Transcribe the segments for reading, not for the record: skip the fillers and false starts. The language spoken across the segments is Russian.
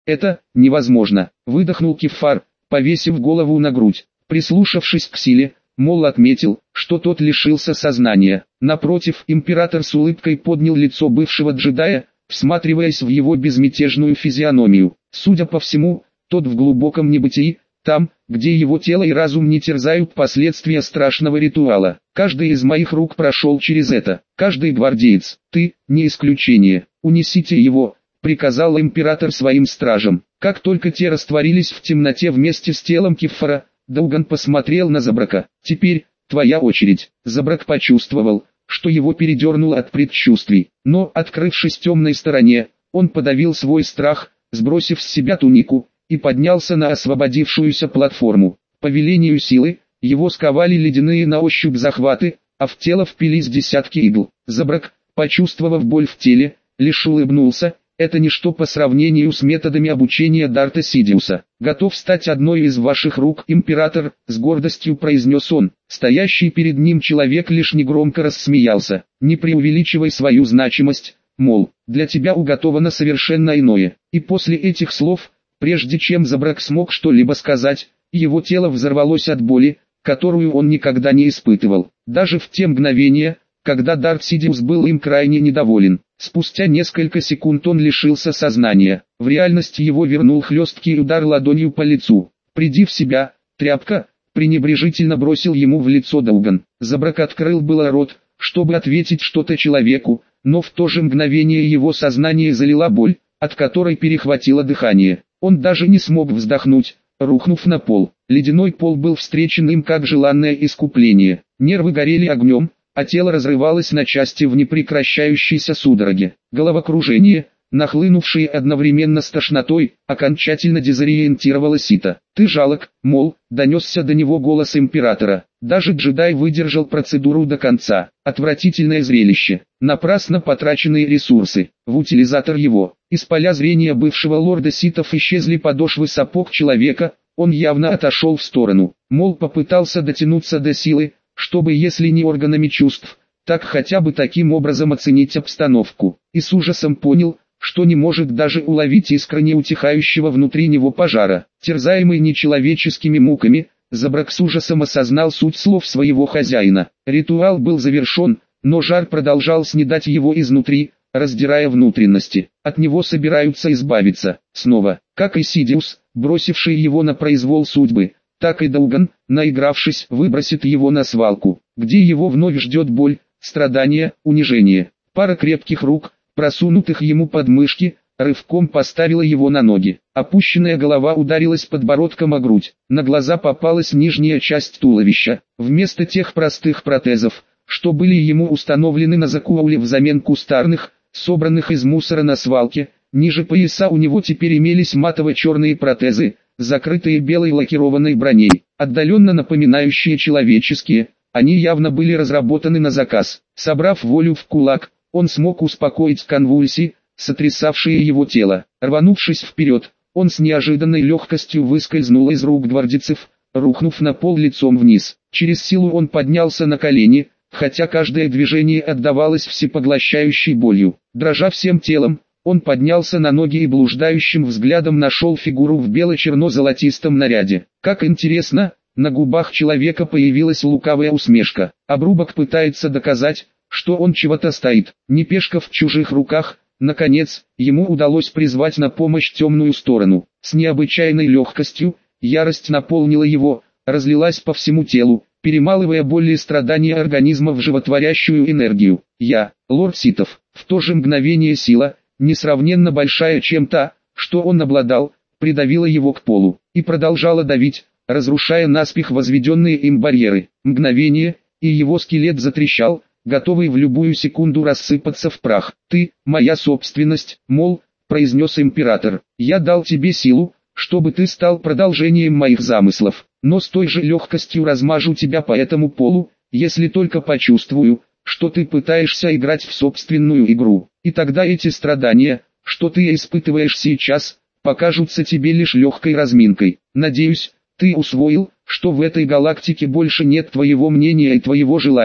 Это невозможно, выдохнул Кефар, повесив голову на грудь. Прислушавшись к силе, Мол отметил, что тот лишился сознания. Напротив, император с улыбкой поднял лицо бывшего джедая, всматриваясь в его безмятежную физиономию. Судя по всему, тот в глубоком небытии, там, где его тело и разум не терзают последствия страшного ритуала. Каждый из моих рук прошел через это, каждый гвардеец, ты, не исключение. Унесите его, приказал император своим стражам. Как только те растворились в темноте вместе с телом Кефара, Дауган посмотрел на Забрака. Теперь, твоя очередь. Забрак почувствовал, что его передернуло от предчувствий, но, открывшись темной стороне, он подавил свой страх, сбросив с себя тунику, и поднялся на освободившуюся платформу. По велению силы, его сковали ледяные на ощупь захваты, а в тело впились десятки игл. Забрак, почувствовав боль в теле, лишь улыбнулся. Это ничто по сравнению с методами обучения Дарта Сидиуса. «Готов стать одной из ваших рук, император», — с гордостью произнес он. Стоящий перед ним человек лишь негромко рассмеялся. «Не преувеличивай свою значимость, мол, для тебя уготовано совершенно иное». И после этих слов, прежде чем Забрак смог что-либо сказать, его тело взорвалось от боли, которую он никогда не испытывал. Даже в те мгновения, когда Дарт Сидиус был им крайне недоволен. Спустя несколько секунд он лишился сознания. В реальность его вернул хлесткий удар ладонью по лицу. «Приди в себя, тряпка», — пренебрежительно бросил ему в лицо Дауган. Забрак открыл было рот, чтобы ответить что-то человеку, но в то же мгновение его сознание залила боль, от которой перехватило дыхание. Он даже не смог вздохнуть, рухнув на пол. Ледяной пол был встречен им как желанное искупление. Нервы горели огнем, а тело разрывалось на части в непрекращающейся судороге. Головокружение, нахлынувшее одновременно с тошнотой, окончательно дезориентировало Сита. «Ты жалок, мол», — донесся до него голос императора. Даже джедай выдержал процедуру до конца. Отвратительное зрелище. Напрасно потраченные ресурсы. В утилизатор его. Из поля зрения бывшего лорда Ситов исчезли подошвы сапог человека, он явно отошел в сторону. Мол попытался дотянуться до силы, чтобы, если не органами чувств, так хотя бы таким образом оценить обстановку. И с ужасом понял, что не может даже уловить искры неутихающего внутри него пожара. Терзаемый нечеловеческими муками, Забрак с ужасом осознал суть слов своего хозяина. Ритуал был завершен, но жар продолжал снедать его изнутри, раздирая внутренности. От него собираются избавиться. Снова, как и Сидиус, бросивший его на произвол судьбы, так и Дауган, наигравшись, выбросит его на свалку, где его вновь ждет боль, страдания, унижение. Пара крепких рук, просунутых ему под мышки, рывком поставила его на ноги. Опущенная голова ударилась подбородком о грудь, на глаза попалась нижняя часть туловища. Вместо тех простых протезов, что были ему установлены на Закуауле взамен кустарных, собранных из мусора на свалке, ниже пояса у него теперь имелись матово-черные протезы, закрытые белой лакированной броней, отдаленно напоминающие человеческие. Они явно были разработаны на заказ. Собрав волю в кулак, он смог успокоить конвульсии, сотрясавшие его тело. Рванувшись вперед, он с неожиданной легкостью выскользнул из рук гвардейцев, рухнув на пол лицом вниз. Через силу он поднялся на колени, хотя каждое движение отдавалось всепоглощающей болью. Дрожа всем телом, он поднялся на ноги и блуждающим взглядом нашел фигуру в бело-черно-золотистом наряде. Как интересно, на губах человека появилась лукавая усмешка. Обрубок пытается доказать, что он чего-то стоит. Не пешка в чужих руках. Наконец, ему удалось призвать на помощь темную сторону. С необычайной легкостью, ярость наполнила его, разлилась по всему телу, перемалывая боль и страдания организма в животворящую энергию. «Я, лорд Ситов». В то же мгновение сила, несравненно большая, чем та, что он обладал, придавила его к полу, и продолжала давить, разрушая наспех возведенные им барьеры. Мгновение, и его скелет затрещал, готовый в любую секунду рассыпаться в прах. «Ты, моя собственность, мол», — произнес император. «Я дал тебе силу, чтобы ты стал продолжением моих замыслов, но с той же легкостью размажу тебя по этому полу, если только почувствую, что ты пытаешься играть в собственную игру. И тогда эти страдания, что ты испытываешь сейчас, покажутся тебе лишь легкой разминкой. Надеюсь, ты усвоил, что в этой галактике больше нет твоего мнения и твоего желания.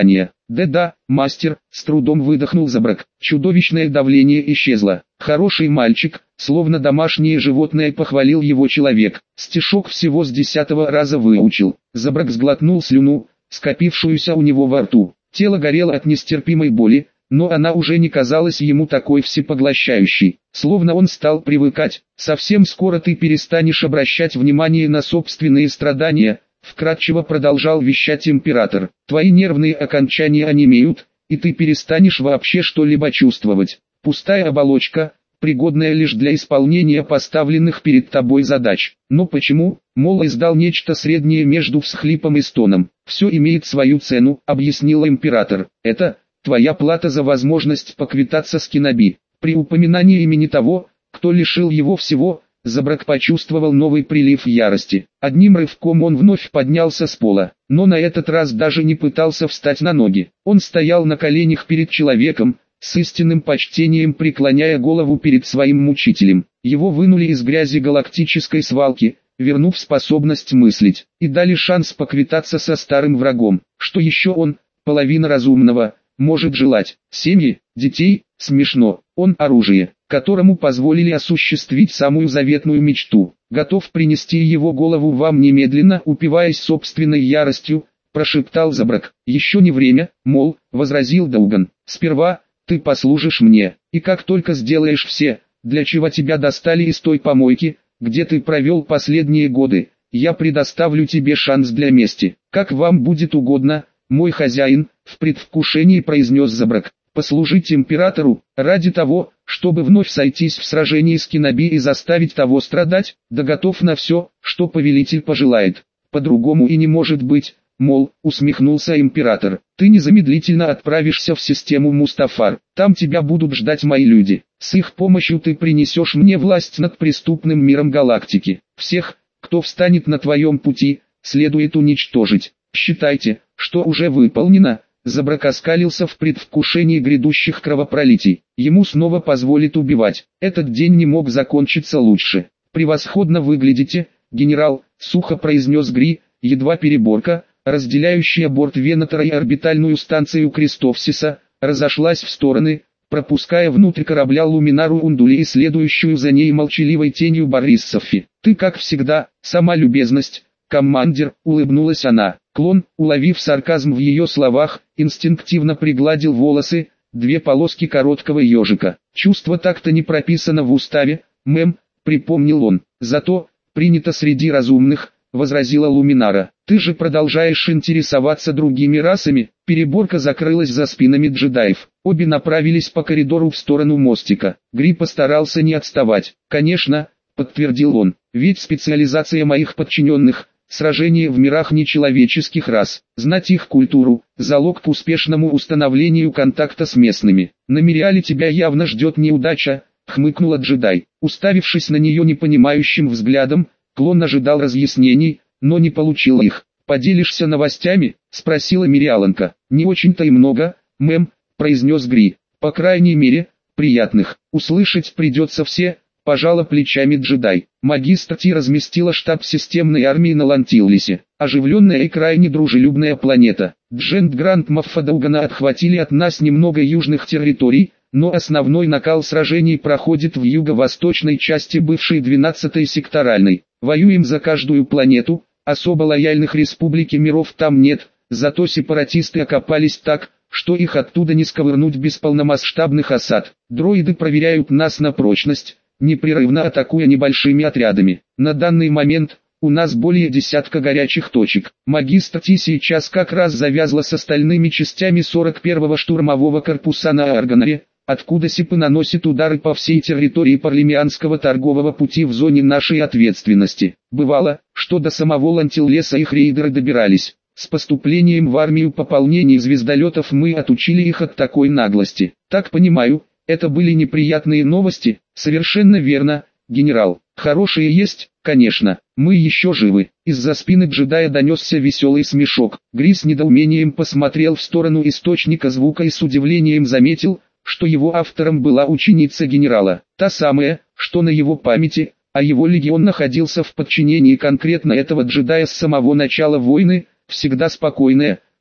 Да-да, мастер, с трудом выдохнул Забрак. Чудовищное давление исчезло. Хороший мальчик, словно домашнее животное, похвалил его человек. Стишок всего с 10-го раза выучил. Забрак сглотнул слюну, скопившуюся у него во рту. Тело горело от нестерпимой боли, но она уже не казалась ему такой всепоглощающей. Словно он стал привыкать. Совсем скоро ты перестанешь обращать внимание на собственные страдания, вкратчиво продолжал вещать император. Твои нервные окончания онемеют, и ты перестанешь вообще что-либо чувствовать. Пустая оболочка, пригодная лишь для исполнения поставленных перед тобой задач. Но почему? Мол, издал нечто среднее между всхлипом и стоном. Все имеет свою цену, объяснил император. Это твоя плата за возможность поквитаться с Киноби. При упоминании имени того, кто лишил его всего, Забрак почувствовал новый прилив ярости. Одним рывком он вновь поднялся с пола, но на этот раз даже не пытался встать на ноги. Он стоял на коленях перед человеком, с истинным почтением преклоняя голову перед своим мучителем. Его вынули из грязи галактической свалки, вернув способность мыслить, и дали шанс поквитаться со старым врагом. Что еще он, половина разумного, может желать? Семьи, детей? Смешно. Он оружие, которому позволили осуществить самую заветную мечту. Готов принести его голову вам немедленно, упиваясь собственной яростью, прошептал Забрак. Еще не время, мол, возразил Дауган. Сперва ты послужишь мне, и как только сделаешь все, для чего тебя достали из той помойки, где ты провел последние годы, я предоставлю тебе шанс для мести. Как вам будет угодно, мой хозяин, в предвкушении произнес Забрак. Послужить императору, ради того, чтобы вновь сойтись в сражении с Киноби и заставить того страдать, да готов на все, что повелитель пожелает. По-другому и не может быть, мол, усмехнулся император. Ты незамедлительно отправишься в систему Мустафар, там тебя будут ждать мои люди. С их помощью ты принесешь мне власть над преступным миром галактики. Всех, кто встанет на твоем пути, следует уничтожить. Считайте, что уже выполнено. Забрак оскалился в предвкушении грядущих кровопролитий. Ему снова позволят убивать. Этот день не мог закончиться лучше. «Превосходно выглядите, генерал», — сухо произнес Гри, едва переборка, разделяющая борт Венатора и орбитальную станцию Крестовсиса, разошлась в стороны, пропуская внутрь корабля Луминару Ундули и следующую за ней молчаливой тенью Бориссофи. «Ты, как всегда, сама любезность, командир», — улыбнулась она. Клон, уловив сарказм в ее словах, инстинктивно пригладил волосы, две полоски короткого ежика. «Чувство так-то не прописано в уставе, мэм», — припомнил он. «Зато, принято среди разумных», — возразила Луминара. «Ты же продолжаешь интересоваться другими расами». Переборка закрылась за спинами джедаев. Обе направились по коридору в сторону мостика. Гри постарался не отставать. «Конечно», — подтвердил он, — «ведь специализация моих подчиненных — сражения в мирах нечеловеческих рас. Знать их культуру – залог к успешному установлению контакта с местными. На Мириале тебя явно ждет неудача», – хмыкнула джедай. Уставившись на нее непонимающим взглядом, клон ожидал разъяснений, но не получил их. «Поделишься новостями?» – спросила Мириаланка. «Не очень-то и много, мэм», – произнес Гри. «По крайней мере, приятных. Услышать придется все». Пожала плечами джедай. Магистр Ти разместила штаб системной армии на Лантиллисе. Оживленная и крайне дружелюбная планета. Джент Гранд Маффадаугана отхватили от нас немного южных территорий, но основной накал сражений проходит в юго-восточной части бывшей 12-й секторальной. Воюем за каждую планету, особо лояльных республик и миров там нет, зато сепаратисты окопались так, что их оттуда не сковырнуть без полномасштабных осад. Дроиды проверяют нас на прочность, непрерывно атакуя небольшими отрядами. На данный момент у нас более десятка горячих точек. Магистр Ти сейчас как раз завязла с остальными частями 41-го штурмового корпуса на Аргонаре, откуда сипы наносят удары по всей территории Парлемианского торгового пути в зоне нашей ответственности. Бывало, что до самого Лантиллеса их рейдеры добирались. С поступлением в армию пополнений звездолетов мы отучили их от такой наглости. Так понимаю, это были неприятные новости? Совершенно верно, генерал. Хорошие есть, конечно. Мы еще живы. Из-за спины джедая донесся веселый смешок. Гри с недоумением посмотрел в сторону источника звука и с удивлением заметил, что его автором была ученица генерала. Та самая, что на его памяти, а его легион находился в подчинении конкретно этого джедая с самого начала войны, всегда спокойная,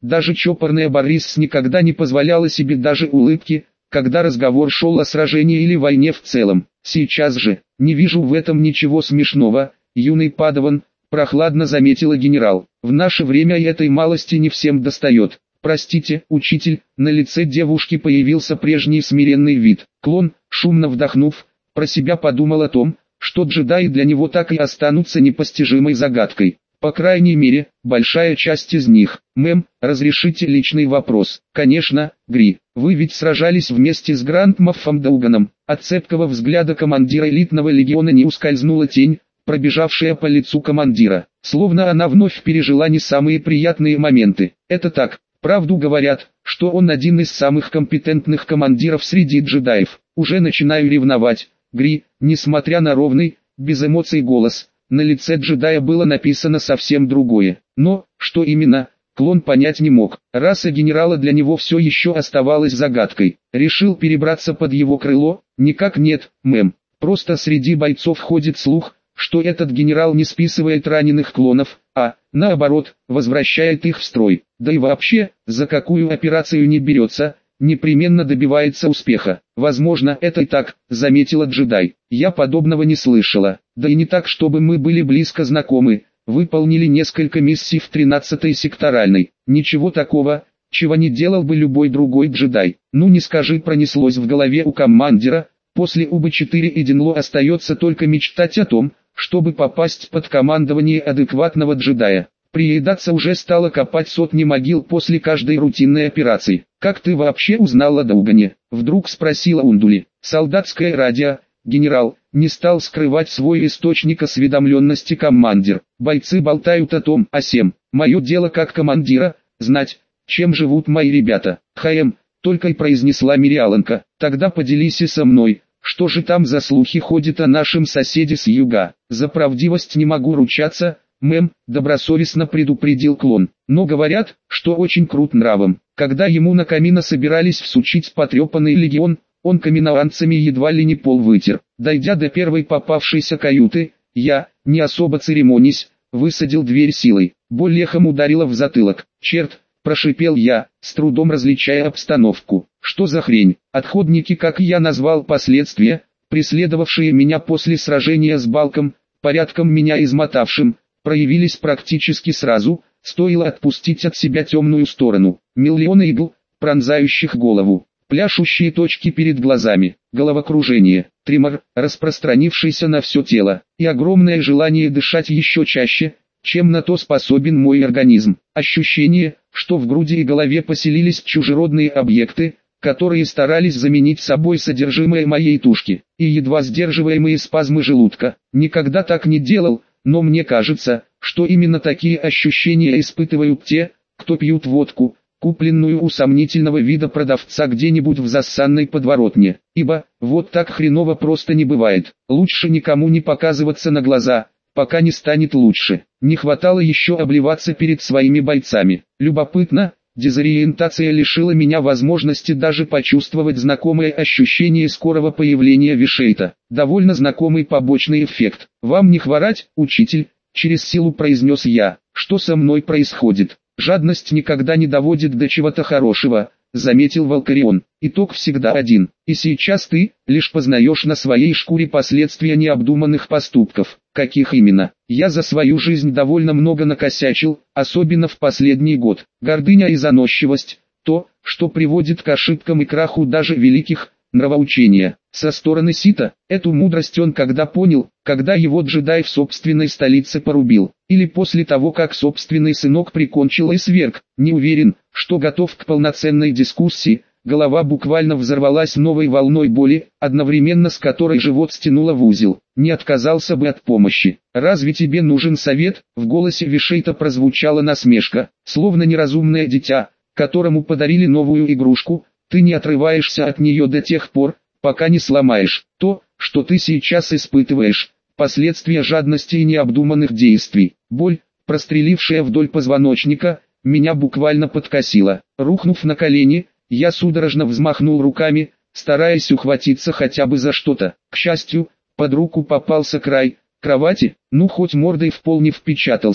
Даже чопорная Борис никогда не позволяла себе даже улыбки, когда разговор шел о сражении или войне в целом. Сейчас же, не вижу в этом ничего смешного, юный падаван, прохладно заметила генерал. В наше время этой малости не всем достает. Простите, учитель, на лице девушки появился прежний смиренный вид. Клон, шумно вдохнув, про себя подумал о том, что джедаи для него так и останутся непостижимой загадкой. По крайней мере, большая часть из них. Мэм, разрешите личный вопрос? Конечно, Гри. Вы ведь сражались вместе с Гранд Моффом Дауганом. От цепкого взгляда командира элитного легиона не ускользнула тень, пробежавшая по лицу командира. Словно она вновь пережила не самые приятные моменты. Это так. Правду говорят, что он один из самых компетентных командиров среди джедаев. Уже начинаю ревновать. Гри, несмотря на ровный, без эмоций голос, на лице джедая было написано совсем другое. Но, что именно, клон понять не мог. Раса генерала для него все еще оставалась загадкой. Решил перебраться под его крыло? Никак нет, мэм. Просто среди бойцов ходит слух, что этот генерал не списывает раненых клонов, а, наоборот, возвращает их в строй. Да и вообще, за какую операцию не берется, непременно добивается успеха. Возможно, это и так, заметила джедай. Я подобного не слышала. Да и не так, чтобы мы были близко знакомы. Выполнили несколько миссий в 13-й секторальной. Ничего такого, чего не делал бы любой другой джедай. Ну не скажи, пронеслось в голове у командира. После УБ-4 и Денло остается только мечтать о том, чтобы попасть под командование адекватного джедая. Приедаться уже стало копать сотни могил после каждой рутинной операции. «Как ты вообще узнал о Даугане?» — вдруг спросила Ундули. «Солдатское радио, генерал», — не стал скрывать свой источник осведомленности командир. «Бойцы болтают о том, о сем. Мое дело как командира, знать, чем живут мои ребята». Только и произнесла Мириаланка. «Тогда поделись и со мной. Что же там за слухи ходят о нашем соседе с юга? За правдивость не могу ручаться, мэм», — добросовестно предупредил клон. «Но говорят, что очень крут нравом. Когда ему на камина собирались всучить потрепанный легион, он каминоанцами едва ли не пол вытер. Дойдя до первой попавшейся каюты, я, не особо церемонясь, высадил дверь силой. Боль лехом ударила в затылок. «Черт!» — прошипел я, с трудом различая обстановку. «Что за хрень?» Отходники, как я назвал последствия, преследовавшие меня после сражения с Балком, порядком меня измотавшим, проявились практически сразу, стоило отпустить от себя темную сторону. Миллионы игл, пронзающих голову, пляшущие точки перед глазами, головокружение, тремор, распространившийся на все тело, и огромное желание дышать еще чаще, чем на то способен мой организм. Ощущение, что в груди и голове поселились чужеродные объекты, которые старались заменить собой содержимое моей тушки, и едва сдерживаемые спазмы желудка. Никогда так не делал, но мне кажется, что именно такие ощущения испытывают те, кто пьют водку, купленную у сомнительного вида продавца где-нибудь в зассанной подворотне. Ибо, вот так хреново просто не бывает. Лучше никому не показываться на глаза, пока не станет лучше. Не хватало еще обливаться перед своими бойцами. Любопытно, дезориентация лишила меня возможности даже почувствовать знакомое ощущение скорого появления Вишейта. Довольно знакомый побочный эффект. «Вам не хворать, учитель?» — через силу произнес я. «Что со мной происходит? Жадность никогда не доводит до чего-то хорошего», — заметил Валкарион. «Итог всегда один. И сейчас ты лишь познаешь на своей шкуре последствия необдуманных поступков». «Каких именно?» «Я за свою жизнь довольно много накосячил, особенно в последний год. Гордыня и заносчивость — то, что приводит к ошибкам и краху даже великих, нравоучения». Со стороны Сита, эту мудрость он когда понял, когда его джедай в собственной столице порубил, или после того, как собственный сынок прикончил и сверг. Не уверен, что готов к полноценной дискуссии. Голова буквально взорвалась новой волной боли, одновременно с которой живот стянуло в узел. «Не отказался бы от помощи. Разве тебе нужен совет?» В голосе Вишейта прозвучала насмешка, словно неразумное дитя, которому подарили новую игрушку. «Ты не отрываешься от нее до тех пор, пока не сломаешь. То, что ты сейчас испытываешь, последствия жадности и необдуманных действий. Боль, прострелившая вдоль позвоночника, меня буквально подкосила. Рухнув на колени, я судорожно взмахнул руками, стараясь ухватиться хотя бы за что-то. К счастью, под руку попался край кровати, ну хоть мордой в пол не впечатался.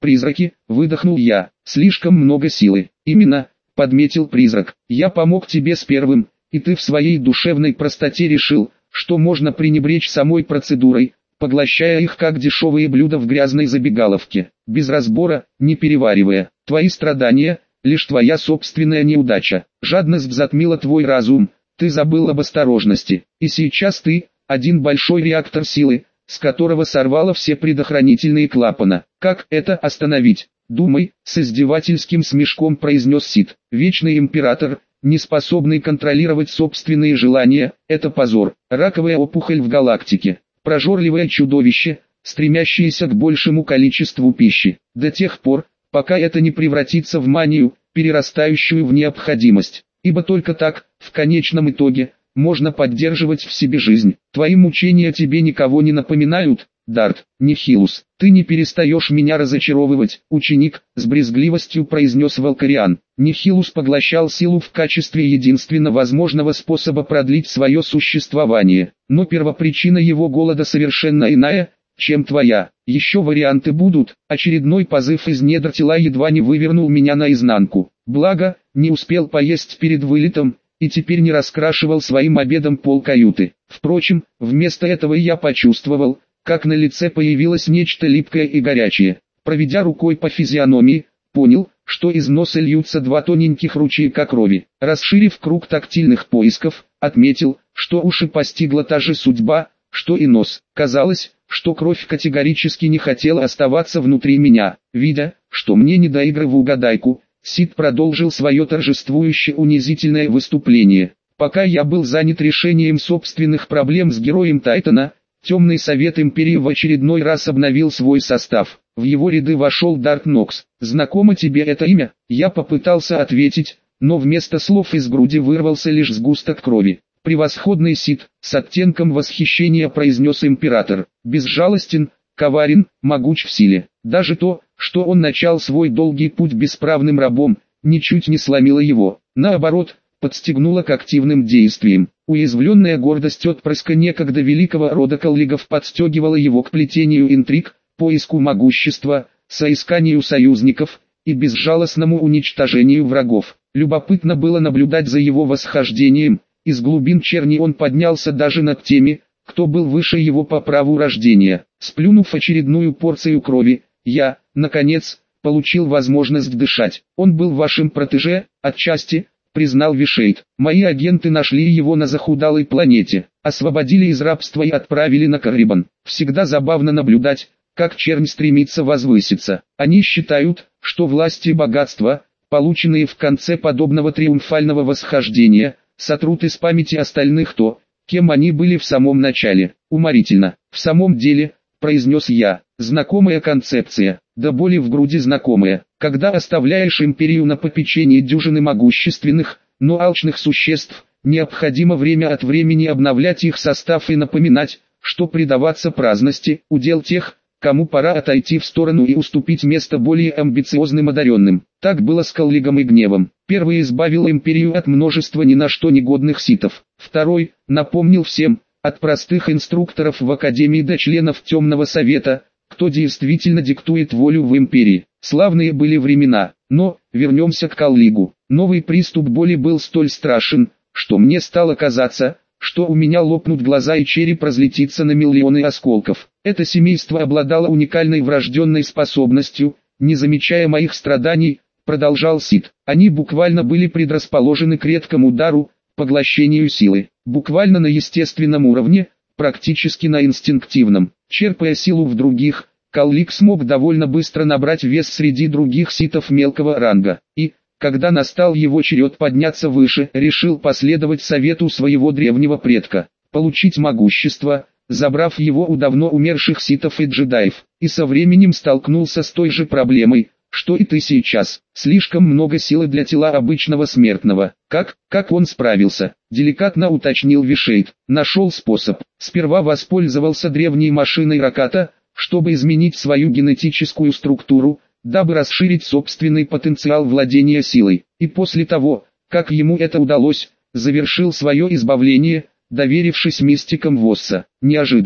Призраки, выдохнул я, слишком много силы. Именно, подметил призрак, я помог тебе с первым, и ты в своей душевной простоте решил, что можно пренебречь самой процедурой, поглощая их как дешевые блюда в грязной забегаловке, без разбора, не переваривая. Твои страдания – лишь твоя собственная неудача. Жадность затмила твой разум, ты забыл об осторожности, и сейчас ты – один большой реактор силы, с которого сорвало все предохранительные клапаны. Как это остановить? Думай, с издевательским смешком произнес Сид. Вечный император, не способный контролировать собственные желания, это позор. Раковая опухоль в галактике. Прожорливое чудовище, стремящееся к большему количеству пищи. До тех пор, пока это не превратится в манию, перерастающую в необходимость. Ибо только так, в конечном итоге, можно поддерживать в себе жизнь. Твои мучения тебе никого не напоминают, Дарт Нихилус? Ты не перестаешь меня разочаровывать, ученик, с брезгливостью произнес Валкариан. Нихилус поглощал силу в качестве единственно возможного способа продлить свое существование. Но первопричина его голода совершенно иная, чем твоя. Еще варианты будут. Очередной позыв из недр тела едва не вывернул меня наизнанку. Благо, не успел поесть перед вылетом, и теперь не раскрашивал своим обедом пол каюты. Впрочем, вместо этого я почувствовал, как на лице появилось нечто липкое и горячее. Проведя рукой по физиономии, понял, что из носа льются два тоненьких ручейка крови. Расширив круг тактильных поисков, отметил, что уши постигла та же судьба, что и нос. Казалось, что кровь категорически не хотела оставаться внутри меня. Видя, что мне не до игры в угадайку, Сид продолжил свое торжествующее унизительное выступление. Пока я был занят решением собственных проблем с героем Тайтана, Темный Совет Империи в очередной раз обновил свой состав. В его ряды вошел Дарт Нокс. «Знакомо тебе это имя?» Я попытался ответить, но вместо слов из груди вырвался лишь сгусток крови. «Превосходный Сид», с оттенком восхищения произнес император. «Безжалостен, коварен, могуч в силе. Даже то, что он начал свой долгий путь бесправным рабом, ничуть не сломило его. Наоборот, подстегнуло к активным действиям. Уязвленная гордость отпрыска некогда великого рода Каллигов подстегивала его к плетению интриг, поиску могущества, соисканию союзников и безжалостному уничтожению врагов. Любопытно было наблюдать за его восхождением. Из глубин черни он поднялся даже над теми, кто был выше его по праву рождения. Сплюнув очередную порцию крови, я, наконец, получил возможность дышать. Он был вашим протеже, отчасти, признал Вишейд. Мои агенты нашли его на захудалой планете, освободили из рабства и отправили на Каррибан. Всегда забавно наблюдать, как чернь стремится возвыситься. Они считают, что власть и богатство, полученные в конце подобного триумфального восхождения, сотрут из памяти остальных то, кем они были в самом начале. Уморительно. В самом деле, произнес я, знакомая концепция, до боли в груди знакомая. Когда оставляешь империю на попечении дюжины могущественных, но алчных существ, необходимо время от времени обновлять их состав и напоминать, что предаваться праздности – удел тех, кому пора отойти в сторону и уступить место более амбициозным одаренным. Так было с Каллигом и Гневом. Первый избавил империю от множества ни на что негодных ситов. Второй напомнил всем, от простых инструкторов в Академии до членов Темного Совета, кто действительно диктует волю в империи. Славные были времена, но, вернемся к Каллигу. Новый приступ боли был столь страшен, что мне стало казаться, что у меня лопнут глаза и череп разлетится на миллионы осколков. Это семейство обладало уникальной врожденной способностью, не замечая моих страданий, продолжал Сид. Они буквально были предрасположены к редкому дару, поглощению силы, буквально на естественном уровне, практически на инстинктивном. Черпая силу в других, Каллиг смог довольно быстро набрать вес среди других ситов мелкого ранга. И, когда настал его черед подняться выше, решил последовать совету своего древнего предка, получить могущество, забрав его у давно умерших ситов и джедаев, и со временем столкнулся с той же проблемой, что и ты сейчас. Слишком много силы для тела обычного смертного. Как он справился? Деликатно уточнил Вишейд. Нашел способ. Сперва воспользовался древней машиной Раката, чтобы изменить свою генетическую структуру, дабы расширить собственный потенциал владения силой. И после того, как ему это удалось, завершил свое избавление, доверившись мистикам Восса. Неожиданно.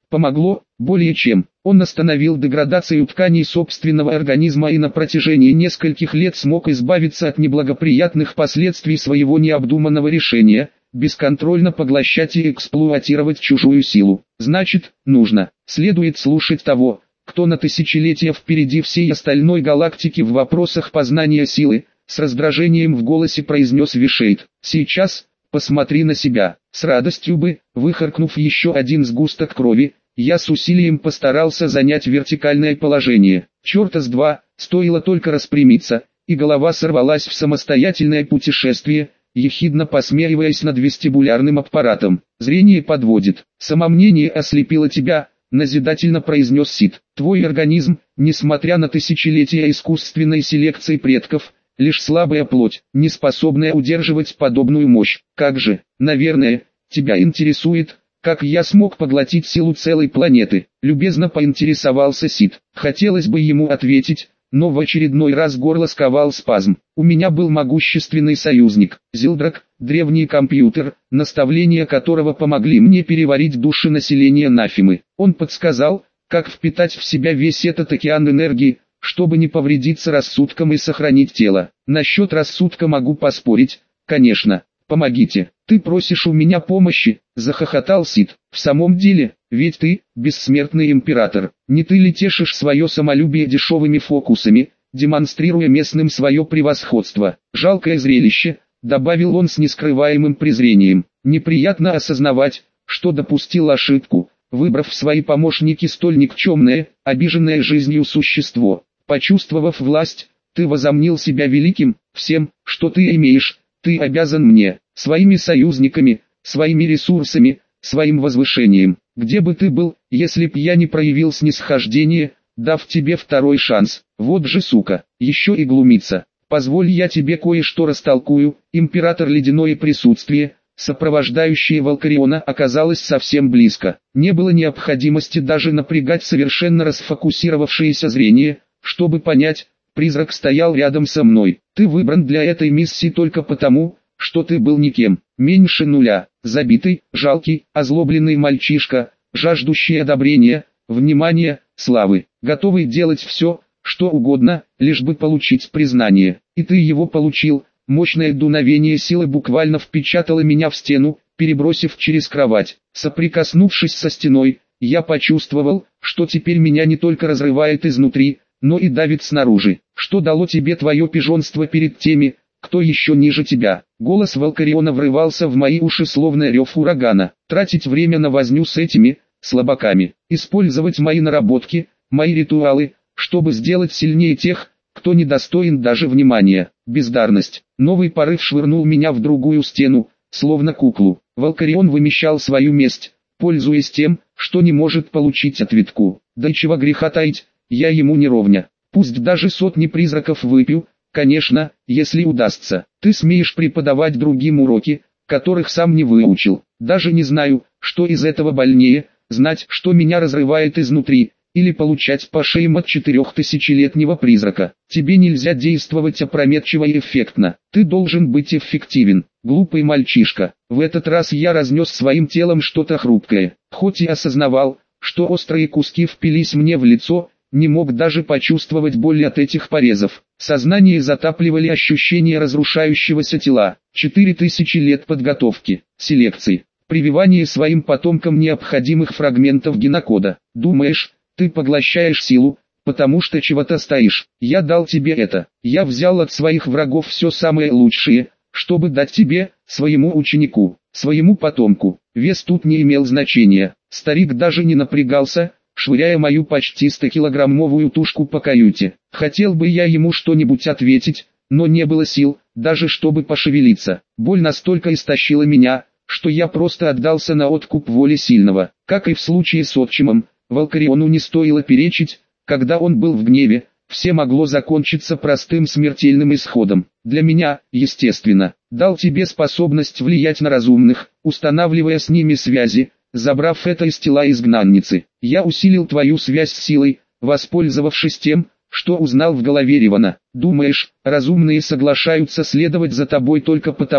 Помогло, более чем. Он остановил деградацию тканей собственного организма и на протяжении нескольких лет смог избавиться от неблагоприятных последствий своего необдуманного решения, бесконтрольно поглощать и эксплуатировать чужую силу. Значит, следует слушать того, кто на тысячелетия впереди всей остальной галактики в вопросах познания силы, с раздражением в голосе произнес Вишейд. Сейчас, посмотри на себя. С радостью бы, выхаркнув еще один сгусток крови, я с усилием постарался занять вертикальное положение. Черта с два, стоило только распрямиться, и голова сорвалась в самостоятельное путешествие, ехидно посмеиваясь над вестибулярным аппаратом. Зрение подводит. Самомнение ослепило тебя, назидательно произнес Сид. Твой организм, несмотря на тысячелетия искусственной селекции предков, лишь слабая плоть, не способная удерживать подобную мощь. Как же, наверное, тебя интересует, как я смог поглотить силу целой планеты? Любезно поинтересовался Сид. Хотелось бы ему ответить, но в очередной раз горло сковал спазм. У меня был могущественный союзник, Зилдрак, древний компьютер, наставления которого помогли мне переварить души населения Нафимы. Он подсказал, как впитать в себя весь этот океан энергии, чтобы не повредиться рассудком и сохранить тело. Насчет рассудка могу поспорить, конечно. Помогите. Ты просишь у меня помощи, захохотал Сид. В самом деле, ведь ты, бессмертный император, не ты ли тешишь свое самолюбие дешевыми фокусами, демонстрируя местным свое превосходство? Жалкое зрелище, добавил он с нескрываемым презрением. Неприятно осознавать, что допустил ошибку, выбрав в свои помощники столь никчемное, обиженное жизнью существо. Почувствовав власть, ты возомнил себя великим, всем, что ты имеешь, ты обязан мне, своими союзниками, своими ресурсами, своим возвышением. Где бы ты был, если б я не проявил снисхождение, дав тебе второй шанс? Вот же сука, еще и глумится. Позволь я тебе кое-что растолкую. Император ледяное присутствие, сопровождающее Валкариона, оказалось совсем близко. Не было необходимости даже напрягать совершенно расфокусировавшееся зрение, чтобы понять, призрак стоял рядом со мной. Ты выбран для этой миссии только потому, что ты был никем, меньше нуля, забитый, жалкий, озлобленный мальчишка, жаждущий одобрения, внимания, славы, готовый делать все, что угодно, лишь бы получить признание. И ты его получил. Мощное дуновение силы буквально впечатало меня в стену, перебросив через кровать. Соприкоснувшись со стеной, я почувствовал, что теперь меня не только разрывает изнутри, но и давит снаружи. Что дало тебе твое пижонство перед теми, кто еще ниже тебя? Голос Валкариона врывался в мои уши словно рев урагана. Тратить время на возню с этими слабаками, использовать мои наработки, мои ритуалы, чтобы сделать сильнее тех, кто недостоин даже внимания. Бездарность. Новый порыв швырнул меня в другую стену, словно куклу. Валкарион вымещал свою месть, пользуясь тем, что не может получить ответку. Да и чего греха таить, я ему не ровня. Пусть даже сотни призраков выпью, конечно, если удастся. Ты смеешь преподавать другим уроки, которых сам не выучил. Даже не знаю, что из этого больнее, знать, что меня разрывает изнутри, или получать по шеям от 4000-летнего призрака. Тебе нельзя действовать опрометчиво и эффектно. Ты должен быть эффективен, глупый мальчишка. В этот раз я разнес своим телом что-то хрупкое. Хоть и осознавал, что острые куски впились мне в лицо, не мог даже почувствовать боль от этих порезов. Сознание затапливали ощущения разрушающегося тела. 4000 лет подготовки, селекции, прививание своим потомкам необходимых фрагментов генокода. Думаешь, ты поглощаешь силу, потому что чего-то стоишь? Я дал тебе это. Я взял от своих врагов все самое лучшее, чтобы дать тебе, своему ученику, своему потомку. Вес тут не имел значения. Старик даже не напрягался, швыряя мою почти 100-килограммовую тушку по каюте. Хотел бы я ему что-нибудь ответить, но не было сил, даже чтобы пошевелиться. Боль настолько истощила меня, что я просто отдался на откуп воле сильного. Как и в случае с отчимом, Валкариону не стоило перечить, когда он был в гневе, все могло закончиться простым смертельным исходом. Для меня, естественно, дал тебе способность влиять на разумных, устанавливая с ними связи, забрав это из тела изгнанницы. Я усилил твою связь с силой, воспользовавшись тем, что узнал в голове Ривана. Думаешь, разумные соглашаются следовать за тобой только потому,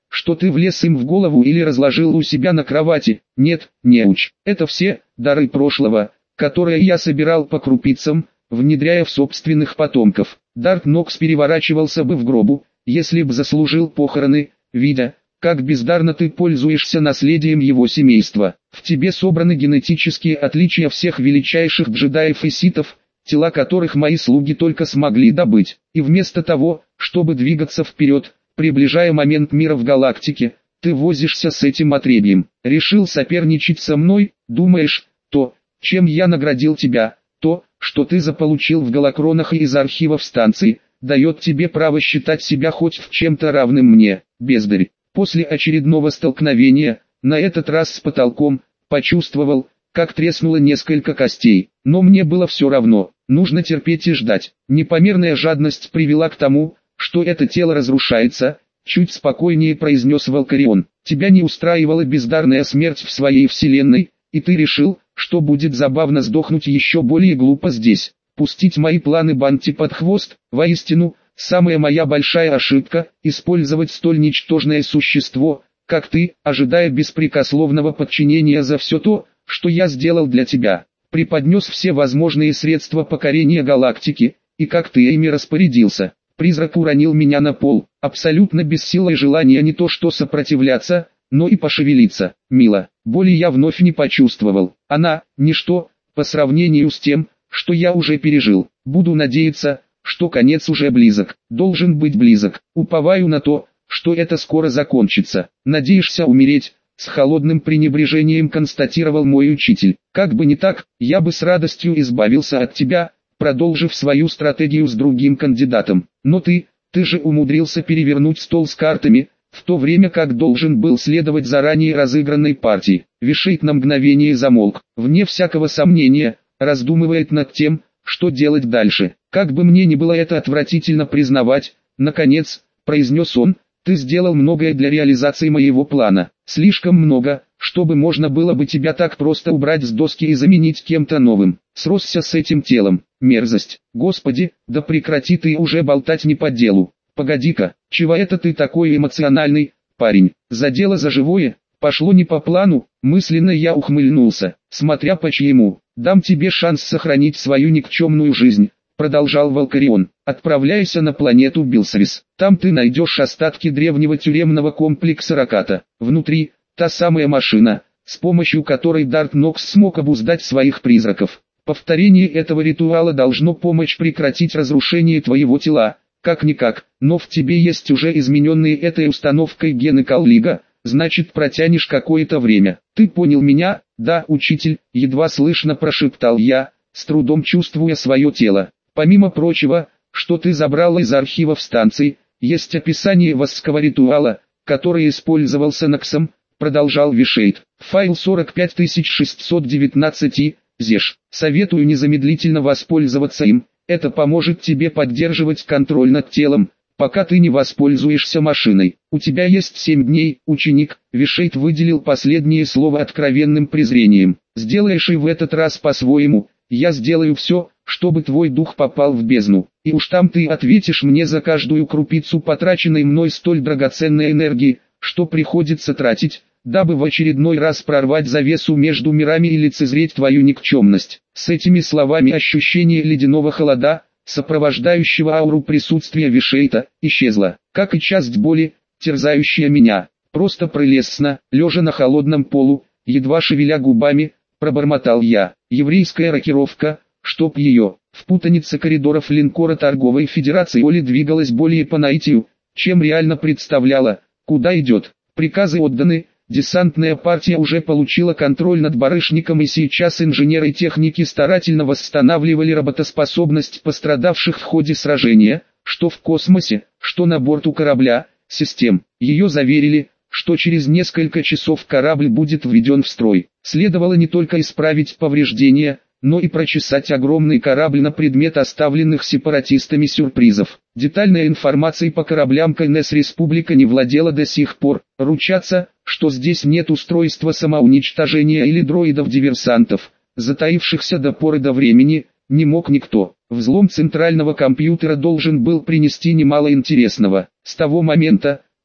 что ты влез им в голову или разложил у себя на кровати. Нет, неуч. Это все дары прошлого, которые я собирал по крупицам, внедряя в собственных потомков. Дарт Нокс переворачивался бы в гробу, если б заслужил похороны, видя, как бездарно ты пользуешься наследием его семейства. В тебе собраны генетические отличия всех величайших джедаев и ситов, тела которых мои слуги только смогли добыть. И вместо того, чтобы двигаться вперед, приближая момент мира в галактике, ты возишься с этим отребьем. Решил соперничать со мной, думаешь, то, чем я наградил тебя, то, что ты заполучил в голокронах и из архивов станции, дает тебе право считать себя хоть в чем-то равным мне, бездарь. После очередного столкновения, на этот раз с потолком, почувствовал, как треснуло несколько костей. Но мне было все равно, нужно терпеть и ждать. Непомерная жадность привела к тому, что это тело разрушается, чуть спокойнее произнес Валкарион. Тебя не устраивала бездарная смерть в своей вселенной, и ты решил, что будет забавно сдохнуть еще более глупо здесь. Пустить мои планы Банти под хвост, воистину, самая моя большая ошибка – использовать столь ничтожное существо, как ты, ожидая беспрекословного подчинения за все то, что я сделал для тебя. Преподнес все возможные средства покорения галактики, и как ты ими распорядился. Призрак уронил меня на пол, абсолютно без силы и желания не то что сопротивляться, но и пошевелиться. Мила, боли я вновь не почувствовал. Она – ничто, по сравнению с тем, что я уже пережил. Буду надеяться, что конец уже близок, должен быть близок. Уповаю на то, что это скоро закончится. Надеешься умереть? С холодным пренебрежением констатировал мой учитель. Как бы не так, я бы с радостью избавился от тебя, продолжив свою стратегию с другим кандидатом. Но ты же умудрился перевернуть стол с картами, в то время как должен был следовать заранее разыгранной партии. Вишейт на мгновение замолк, вне всякого сомнения, раздумывает над тем, что делать дальше. Как бы мне ни было это отвратительно признавать, наконец, произнес он, ты сделал многое для реализации моего плана. Слишком много, чтобы можно было бы тебя так просто убрать с доски и заменить кем-то новым. Сросся с этим телом. Мерзость. Господи, да прекрати ты уже болтать не по делу. Погоди-ка, чего это ты такой эмоциональный, парень? За дело за живое? Пошло не по плану, мысленно я ухмыльнулся, смотря по чьему. Дам тебе шанс сохранить свою никчемную жизнь, продолжал Валкарион. Отправляйся на планету Билсавис. Там ты найдешь остатки древнего тюремного комплекса Раката. Внутри, та самая машина, с помощью которой Дарт Нокс смог обуздать своих призраков. Повторение этого ритуала должно помочь прекратить разрушение твоего тела, как-никак, но в тебе есть уже измененные этой установкой гены Каллига, значит протянешь какое-то время. Ты понял меня? Да, учитель, едва слышно прошептал я, с трудом чувствуя свое тело. Помимо прочего, что ты забрал из архивов станции, есть описание восского ритуала, который использовался Ноксом, продолжал Вишейт. Файл 45619, ЗЕШ. Советую незамедлительно воспользоваться им, это поможет тебе поддерживать контроль над телом, пока ты не воспользуешься машиной. У тебя есть 7 дней, ученик. Вишейт выделил последнее слово откровенным презрением. Сделаешь и в этот раз по-своему, я сделаю все, чтобы твой дух попал в бездну. И уж там ты ответишь мне за каждую крупицу потраченной мной столь драгоценной энергии, что приходится тратить, дабы в очередной раз прорвать завесу между мирами и лицезреть твою никчемность. С этими словами ощущение ледяного холода, сопровождающего ауру присутствия Вишейта, исчезло, как и часть боли, терзающая меня. Просто прелестно, лежа на холодном полу, едва шевеля губами, пробормотал я. Еврейская рокировка, чтоб ее. В путанице коридоров линкора торговой федерации Оли двигалась более по наитию, чем реально представляла, куда идет. Приказы отданы, десантная партия уже получила контроль над барышником и сейчас инженеры и техники старательно восстанавливали работоспособность пострадавших в ходе сражения, что в космосе, что на борту корабля, систем. Ее заверили, что через несколько часов корабль будет введен в строй. Следовало не только исправить повреждения, но и прочесать огромный корабль на предмет оставленных сепаратистами сюрпризов. Детальной информацией по кораблям КНС Республика не владела до сих пор. Ручаться, что здесь нет устройства самоуничтожения или дроидов-диверсантов, затаившихся до поры до времени, не мог никто. Взлом центрального компьютера должен был принести немало интересного. С того момента,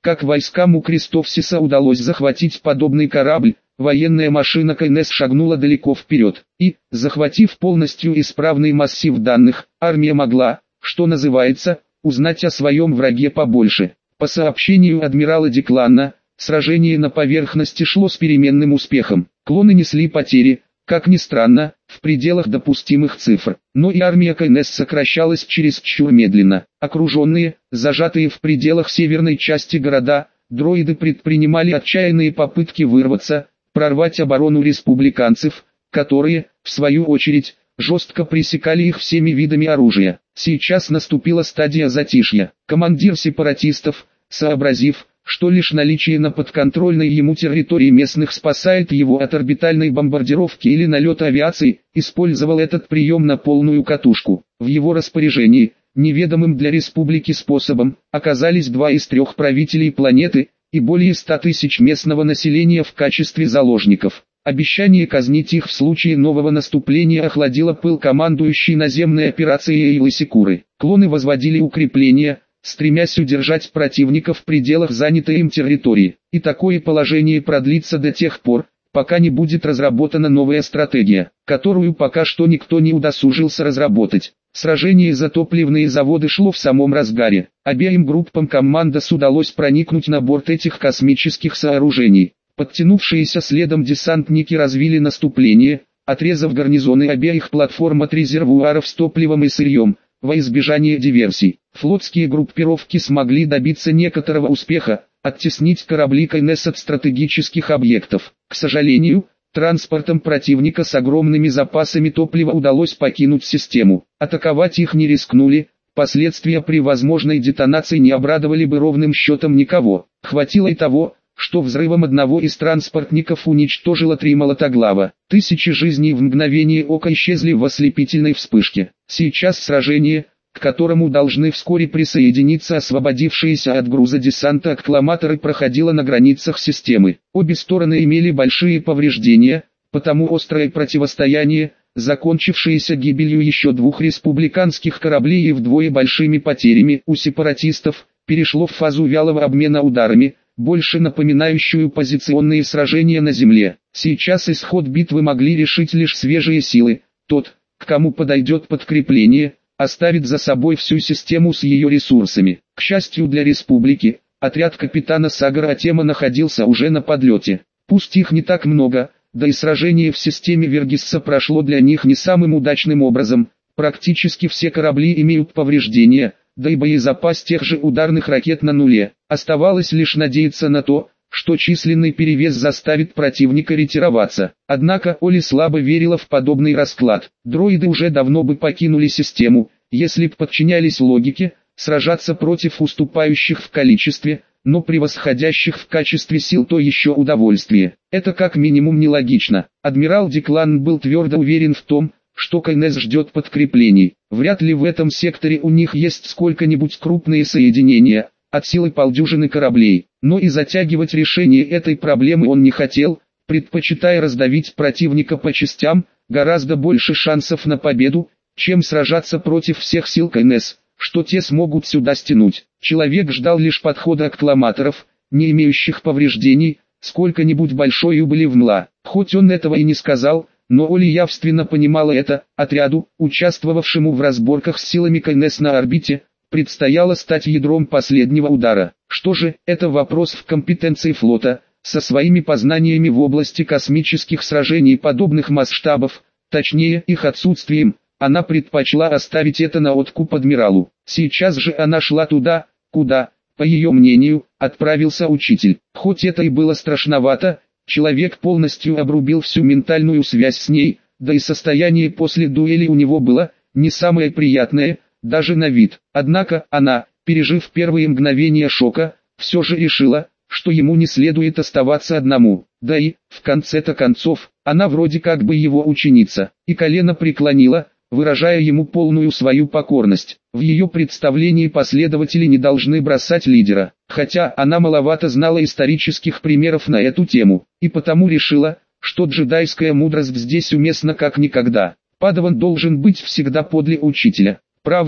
как войскам у Крестовсиса удалось захватить подобный корабль, военная машина КНС шагнула далеко вперед, и, захватив полностью исправный массив данных, армия могла, что называется, узнать о своем враге побольше. По сообщению адмирала Декланна, сражение на поверхности шло с переменным успехом. Клоны несли потери, как ни странно, в пределах допустимых цифр, но и армия КНС сокращалась чересчур медленно. Окруженные, зажатые в пределах северной части города, дроиды предпринимали отчаянные попытки вырваться, прорвать оборону республиканцев, которые, в свою очередь, жестко пресекали их всеми видами оружия. Сейчас наступила стадия затишья. Командир сепаратистов, сообразив, что лишь наличие на подконтрольной ему территории местных спасает его от орбитальной бомбардировки или налета авиации, использовал этот прием на полную катушку. В его распоряжении, неведомым для республики способом, оказались 2 из 3 правителей планеты и более 100 тысяч местного населения в качестве заложников. Обещание казнить их в случае нового наступления охладило пыл командующей наземной операцией Эйлы Секуры. Клоны возводили укрепления, стремясь удержать противника в пределах занятой им территории. И такое положение продлится до тех пор, пока не будет разработана новая стратегия, которую пока что никто не удосужился разработать. Сражение за топливные заводы шло в самом разгаре. Обеим группам командос удалось проникнуть на борт этих космических сооружений. Подтянувшиеся следом десантники развили наступление, отрезав гарнизоны обеих платформ от резервуаров с топливом и сырьем, во избежание диверсий. Флотские группировки смогли добиться некоторого успеха, оттеснить корабли КНС от стратегических объектов. К сожалению, транспортам противника с огромными запасами топлива удалось покинуть систему. Атаковать их не рискнули, последствия при возможной детонации не обрадовали бы ровным счетом никого. Хватило и того, что взрывом одного из транспортников уничтожило 3 молотоглава. Тысячи жизней в мгновение ока исчезли в ослепительной вспышке. Сейчас сражение, к которому должны вскоре присоединиться освободившиеся от груза десанта аккламаторы, проходило на границах системы. Обе стороны имели большие повреждения, потому острое противостояние, закончившееся гибелью еще 2 республиканских кораблей и вдвое большими потерями у сепаратистов, перешло в фазу вялого обмена ударами, больше напоминающую позиционные сражения на земле. Сейчас исход битвы могли решить лишь свежие силы. Тот, к кому подойдет подкрепление, оставит за собой всю систему с ее ресурсами. К счастью для республики, отряд капитана Сагара Атема находился уже на подлете. Пусть их не так много, да и сражение в системе Вергисса прошло для них не самым удачным образом. Практически все корабли имеют повреждения, да и боезапас тех же ударных ракет на нуле. Оставалось лишь надеяться на то, что численный перевес заставит противника ретироваться. Однако Оли слабо верила в подобный расклад. Дроиды уже давно бы покинули систему, если б подчинялись логике, сражаться против уступающих в количестве, но превосходящих в качестве сил то еще удовольствие. Это как минимум нелогично. Адмирал Деклан был твердо уверен в том, что КНС ждет подкреплений. Вряд ли в этом секторе у них есть сколько-нибудь крупные соединения, от силы полдюжины кораблей. Но и затягивать решение этой проблемы он не хотел, предпочитая раздавить противника по частям. Гораздо больше шансов на победу, чем сражаться против всех сил КНС, что те смогут сюда стянуть. Человек ждал лишь подхода аккламаторов, не имеющих повреждений, сколько-нибудь большой убыли в мла. Хоть он этого и не сказал, но Оли явственно понимала это. Отряду, участвовавшему в разборках с силами КНС на орбите, предстояло стать ядром последнего удара. Что же, это вопрос в компетенции флота, со своими познаниями в области космических сражений подобных масштабов, точнее их отсутствием, она предпочла оставить это на откуп адмиралу. Сейчас же она шла туда, куда, по ее мнению, отправился учитель. Хоть это и было страшновато, человек полностью обрубил всю ментальную связь с ней, да и состояние после дуэли у него было не самое приятное, даже на вид. Однако она, пережив первые мгновения шока, все же решила, что ему не следует оставаться одному. Да и, в конце-то концов, она вроде как бы его ученица, и колено преклонила, выражая ему полную свою покорность. В ее представлении последователи не должны бросать лидера, хотя она маловато знала исторических примеров на эту тему, и потому решила, что джедайская мудрость здесь уместна как никогда. Падаван должен быть всегда подле учителя. Правда,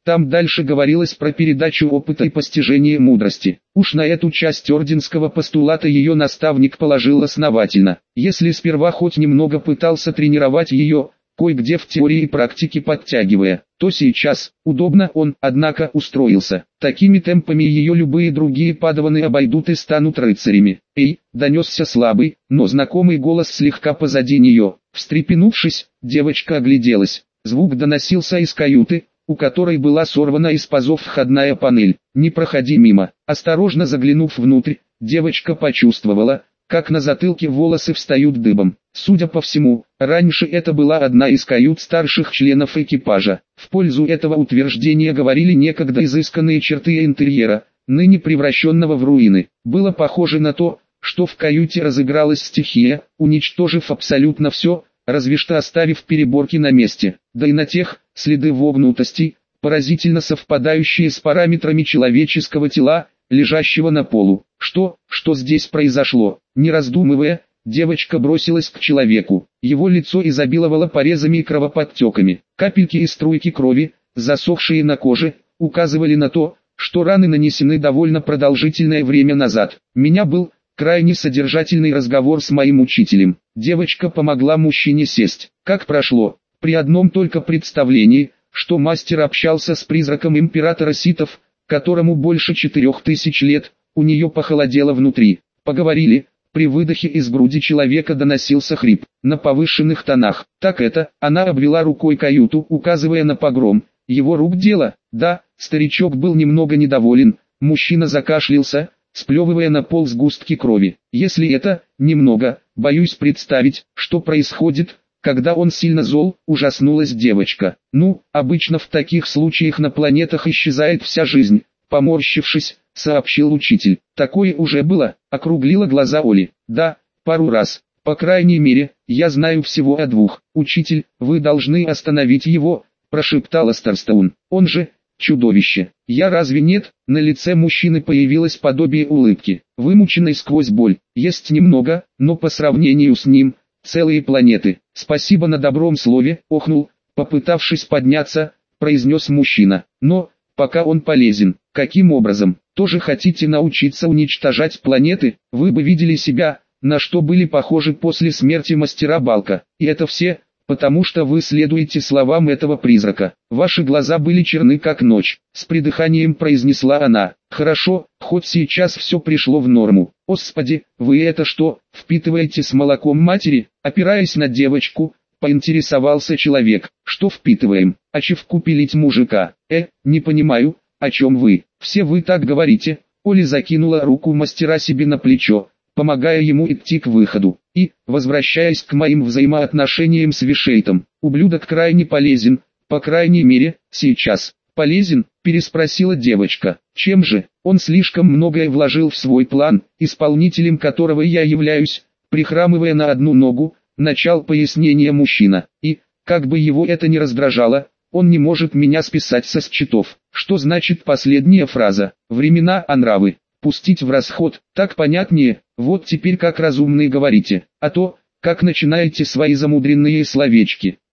Там дальше говорилось про передачу опыта и постижение мудрости. Уж на эту часть орденского постулата ее наставник положил основательно. Если сперва хоть немного пытался тренировать ее, кое-где в теории и практике подтягивая, то сейчас, удобно он, однако, устроился. Такими темпами ее любые другие падаваны обойдут и станут рыцарями. «Эй!» — донесся слабый, но знакомый голос слегка позади нее. Встрепенувшись, девочка огляделась. Звук доносился из каюты, у которой была сорвана из пазов входная панель. «Не проходи мимо». Осторожно заглянув внутрь, девочка почувствовала, как на затылке волосы встают дыбом. Судя по всему, раньше это была одна из кают старших членов экипажа. В пользу этого утверждения говорили некогда изысканные черты интерьера, ныне превращенного в руины. Было похоже на то, что в каюте разыгралась стихия, уничтожив абсолютно все, разве что оставив переборки на месте, да и на тех, следы вогнутостей, поразительно совпадающие с параметрами человеческого тела, лежащего на полу. Что здесь произошло? Не раздумывая, девочка бросилась к человеку. Его лицо изобиловало порезами и кровоподтеками. Капельки и струйки крови, засохшие на коже, указывали на то, что раны нанесены довольно продолжительное время назад. Меня был крайне содержательный разговор с моим учителем. Девочка помогла мужчине сесть. Как прошло? При одном только представлении, что мастер общался с призраком императора ситов, которому больше 4000 лет, у нее похолодело внутри. Поговорили. При выдохе из груди человека доносился хрип, на повышенных тонах. Так это, она обвела рукой каюту, указывая на погром. Его рук дело? Да, старичок был немного недоволен, мужчина закашлялся, сплевывая на пол сгустки крови. Если это, немного, боюсь представить, что происходит, когда он сильно зол, ужаснулась девочка. Ну, обычно в таких случаях на планетах исчезает вся жизнь, поморщившись, сообщил учитель. Такое уже было, округлила глаза Оли. Да, пару раз. По крайней мере, я знаю всего о двух. Учитель, вы должны остановить его, прошептала Старстоун. Он же чудовище. Я разве нет? На лице мужчины появилось подобие улыбки, вымученной сквозь боль. Есть немного, но по сравнению с ним, целые планеты. Спасибо на добром слове, охнул, попытавшись подняться, произнес мужчина. Но, пока он полезен. Каким образом? Тоже хотите научиться уничтожать планеты? Вы бы видели себя, на что были похожи после смерти мастера Балка. И это все, потому что вы следуете словам этого призрака. Ваши глаза были черны как ночь. С придыханием произнесла она. Хорошо, хоть сейчас все пришло в норму. Господи, вы это что, впитываете с молоком матери? Опираясь на девочку, поинтересовался человек. Что впитываем? Ачивку пилить мужика? Не понимаю, о чем вы? Все вы так говорите. Оля закинула руку мастера себе на плечо, помогая ему идти к выходу. И, возвращаясь к моим взаимоотношениям с Вишейтом, ублюдок крайне полезен, по крайней мере, сейчас. Полезен? Переспросила девочка. Чем же? Он слишком многое вложил в свой план, исполнителем которого я являюсь, прихрамывая на одну ногу, начал пояснение мужчина. И, как бы его это ни раздражало, он не может меня списать со счетов. Что значит последняя фраза? Времена, а нравы. Пустить в расход, так понятнее. Вот теперь как разумные говорите. А то, как начинаете свои замудренные словечки.